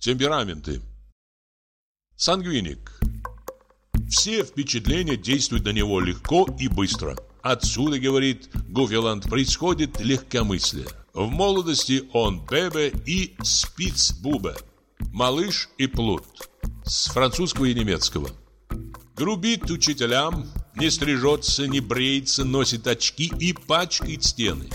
Темпераменты. Сангвиник. Все впечатления действуют на него легко и быстро. Отсюда, говорит Гуфиланд, происходит легкомыслие. В молодости он бебе и спицбубе, малыш и плут. С французского и немецкого. Грубит учителям, не стрижется, не бреется, носит очки и пачкает стены.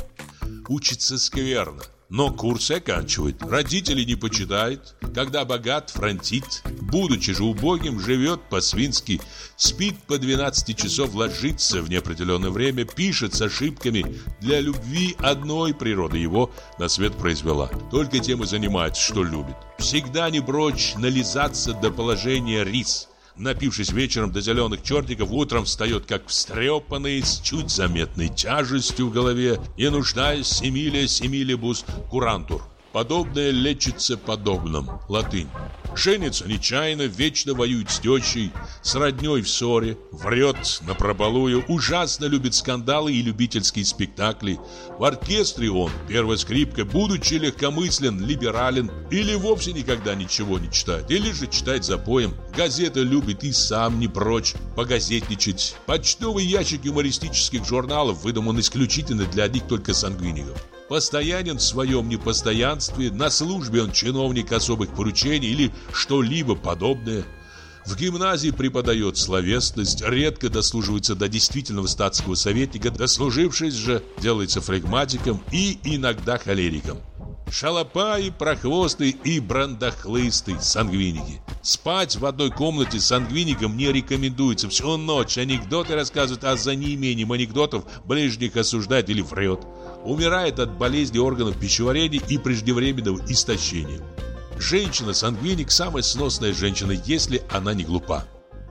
Учится скверно, но курсы оканчивает. Родителей не почитает. Когда богат, фронтит. Будучи же убогим, живет по-свински. Спит по 12 часов, ложится в неопределенное время, пишет с ошибками. Для любви одной природа его на свет произвела. Только тем и занимается, что любит. Всегда не прочь нализаться до положения рис. Напившись вечером до зеленых чертиков, утром встает как встрепанный, с чуть заметной тяжестью в голове, и нуждаясь семилибус курантур. Подобное лечится подобным. Латынь. Женится нечаянно, вечно воюет с тещей, с родней в ссоре, врет напропалую, ужасно любит скандалы и любительские спектакли. В оркестре он, первая скрипка, будучи легкомыслен, либерален, или вовсе никогда ничего не читает, или же читает запоем. Газеты любит и сам не прочь погазетничать. Почтовый ящик юмористических журналов выдуман исключительно для одних только сангвиников. Постоянен в своем непостоянстве, на службе он чиновник особых поручений или что-либо подобное. В гимназии преподает словесность, редко дослуживается до действительного статского советника, дослужившись же, делается флегматиком и иногда холериком. Шалопаи, прохвосты и брандахлысты сангвиники. Спать в одной комнате с сангвиником не рекомендуется. Всю ночь анекдоты рассказывают, а за неимением анекдотов ближних осуждает или врет. Умирает от болезни органов пищеварения и преждевременного истощения. Женщина-сангвиник – самая сносная женщина, если она не глупа.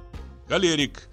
Холерик.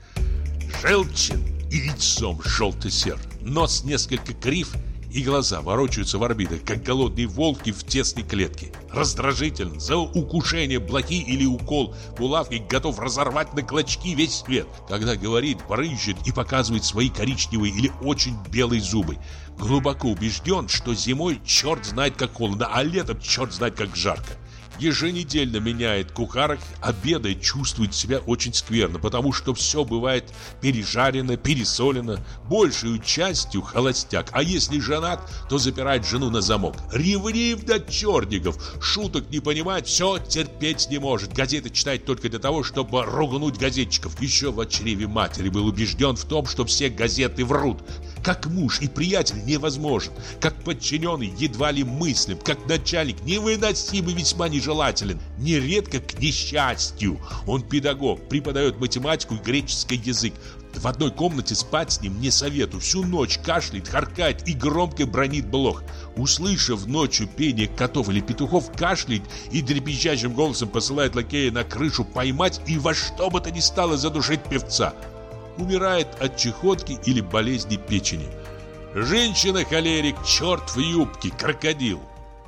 Желчен и лицом желто-сер. Нос несколько крив, и глаза ворочаются в орбитах, как голодные волки в тесной клетке. Раздражителен, за укушение блохи или укол булавкой готов разорвать на клочки весь свет. Когда говорит, брызжет и показывает свои коричневые или очень белые зубы. Глубоко убежден, что зимой черт знает как холодно, а летом черт знает как жарко. Еженедельно меняет кухарок, обедает, чувствует себя очень скверно, потому что все бывает пережарено, пересолено, большей частью холостяк, а если женат, то запирает жену на замок. Ревнив до чертиков, шуток не понимает, все терпеть не может, газеты читает только для того, чтобы ругнуть газетчиков. Еще в чреве матери был убежден в том, что все газеты врут. Как муж и приятель невозможен, как подчиненный едва ли мыслим, как начальник невыносим и весьма нежелателен, нередко к несчастью. Он педагог, преподает математику и греческий язык. В одной комнате спать с ним не советую. Всю ночь кашляет, харкает и громко бранит блох. Услышав ночью пение котов или петухов, кашляет и дребезжащим голосом посылает лакея на крышу поймать и во что бы то ни стало задушить певца. Умирает от чехотки или болезни печени. Женщина-холерик, черт в юбке, крокодил.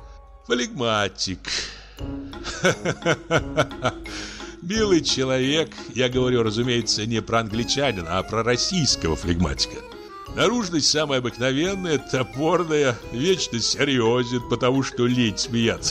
Флегматик. Милый человек, я говорю, разумеется, не про англичанина, а про российского флегматика. Наружность самая обыкновенная, топорная, вечно серьезен, потому что лень смеяться.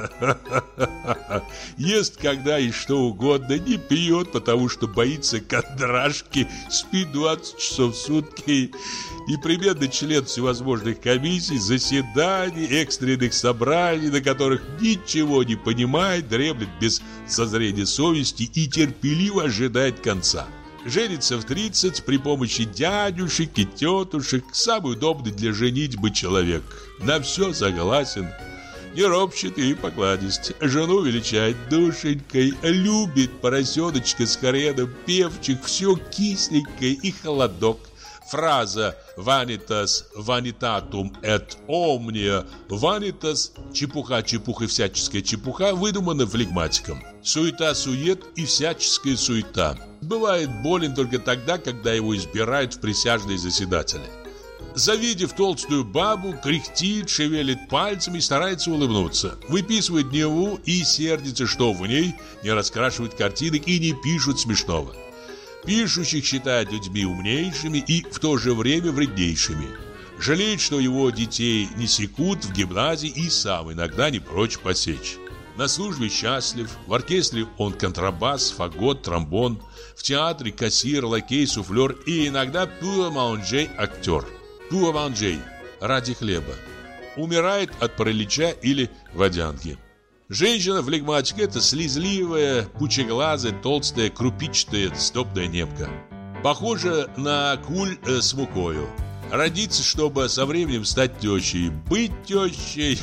Ест когда и что угодно, не пьет, потому что боится кондрашки, спит 20 часов в сутки. Непременно член всевозможных комиссий, заседаний, экстренных собраний, на которых ничего не понимает, дремлет без созрения совести и терпеливо ожидает конца. Женится в 30 при помощи дядюшек и тетушек. Самый удобный для женитьбы человек. На все согласен. Не ропщет и покладист. Жену величает душенькой. Любит поросеночка с хреном, певчих. Все кисленькое и холодок. Фраза «vanitas vanitatum et omnia vanitas» чепуха, чепуха и всяческая чепуха выдумана флегматиком. Суета-сует и всяческая суета. Бывает болен только тогда, когда его избирают в присяжные заседатели. Завидев толстую бабу, кряхтит, шевелит пальцами и старается улыбнуться. Выписывает Неву и сердится, что в ней не раскрашивают картинок и не пишут смешного. Пишущих считает людьми умнейшими и в то же время вреднейшими. Жалеет, что его детей не секут в гимназии и сам иногда не прочь посечь. На службе счастлив, в оркестре он контрабас, фагот, тромбон, в театре кассир, лакей, суфлер и иногда пуа-манжей актер. Пуа-манжей ради хлеба. Умирает от паралича или водянки. Женщина-флегматик – это слезливая, пучеглазая, толстая, крупичатая, сдобная немка. Похожа на куль с мукою. Родиться, чтобы со временем стать тещей. Быть тещей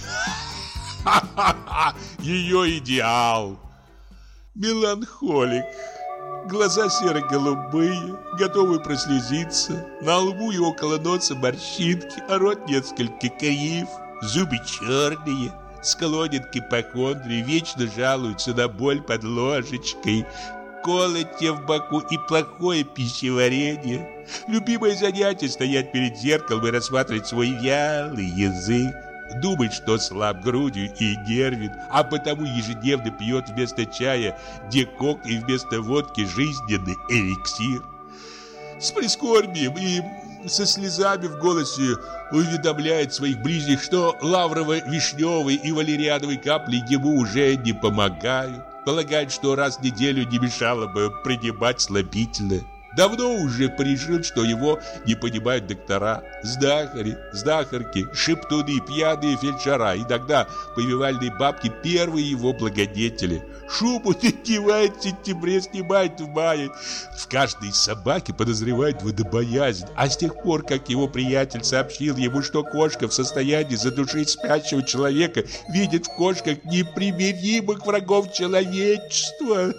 – ее идеал. Меланхолик. Глаза серо-голубые, готовы прослезиться. На лбу и около носа морщинки, а рот несколько крив. Зубы черные, склонен к ипохондрии, вечно жалуются на боль под ложечкой, колотье в боку и плохое пищеварение. Любимое занятие — стоять перед зеркалом и рассматривать свой вялый язык. Думает, что слаб грудью и нервен, а потому ежедневно пьет вместо чая декок и вместо водки жизненный эликсир. С прискорбием и со слезами в голосе уведомляет своих ближних, что лаврово-вишневые и валериановые капли ему уже не помогают. Полагает, что раз в неделю не мешало бы принимать слабительное. Давно уже порешил, что его не понимают доктора, знахари, знахарки, шептуны, пьяные фельдшера, иногда повивальные бабки, первые его благодетели. Шубу надевает в сентябре, снимает в мае. В каждой собаке подозревает водобоязнь. А с тех пор, как его приятель сообщил ему, что кошка в состоянии задушить спящего человека, видит в кошках непримиримых врагов человечества.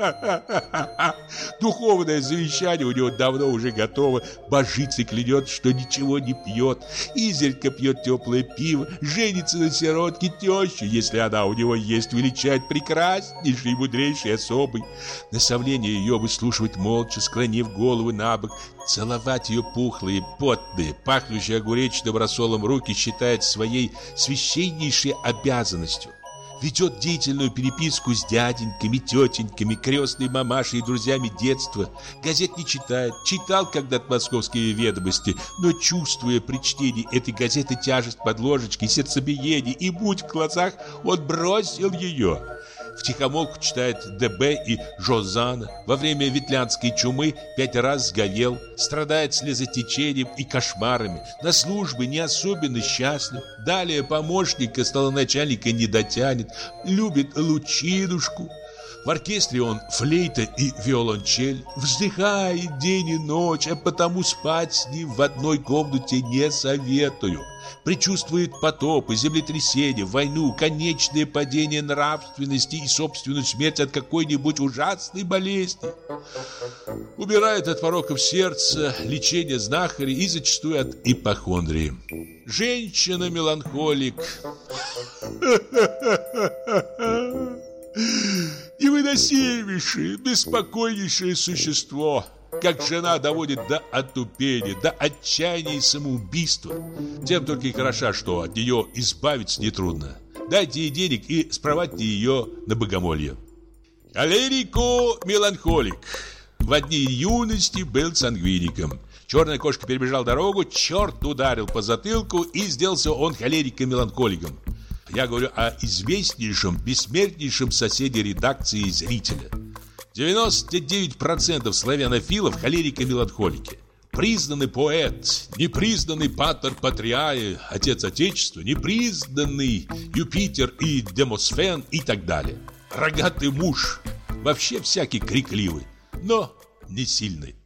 Духовное завещание у него давно уже готово. Божится и клянет, что ничего не пьет. Изредка пьет теплое пиво. Женится на сиротке, тещу, если она у него есть, величает прекраснейшей и мудрейшей особой. Наставление ее выслушивать молча, склонив голову на бок. Целовать ее пухлые, потные, пахнущие огуречным рассолом руки считает своей священнейшей обязанностью. Ведет деятельную переписку с дяденьками, тетеньками, крестной мамашей и друзьями детства. Газет не читает. Читал когда-то «Московские ведомости», но, чувствуя при чтении этой газеты тяжесть под ложечкой, сердцебиение и муть в глазах, он бросил ее. Втихомолку читает ДБ и Жозана. Во время ветлянской чумы 5 раз сгорел. Страдает слезотечением и кошмарами. На службе не особенно счастлив. Далее помощника столоначальника не дотянет. Любит лучинушку. В оркестре он флейта и виолончель. Вздыхает день и ночь, а потому спать с ним в одной комнате не советую. Предчувствует потопы, землетрясения, войну, конечное падение нравственности и собственную смерть от какой-нибудь ужасной болезни. Умирает от пороков сердца, лечения знахарей и зачастую от ипохондрии. Женщина-меланхолик. Невыносимейшее, беспокойнейшее существо. Как жена доводит до отупения, до отчаяния и самоубийства. Тем только и хороша, что от нее избавиться нетрудно. Дайте ей денег и спровадьте ее на богомолье. Холерико-меланхолик. В дни юности был сангвиником. Черная кошка перебежала дорогу, черт ударил по затылку, и сделался он холериком-меланхоликом. Я говорю о известнейшем, бессмертнейшем соседе редакции «Зрителя». 99% славянофилов холерики-меланхолики. Признанный поэт, непризнанный патер Патриаe, отец Отечества, непризнанный Юпитер и Демосфен и так далее. Рогатый муж, вообще всякий крикливый, но не сильный.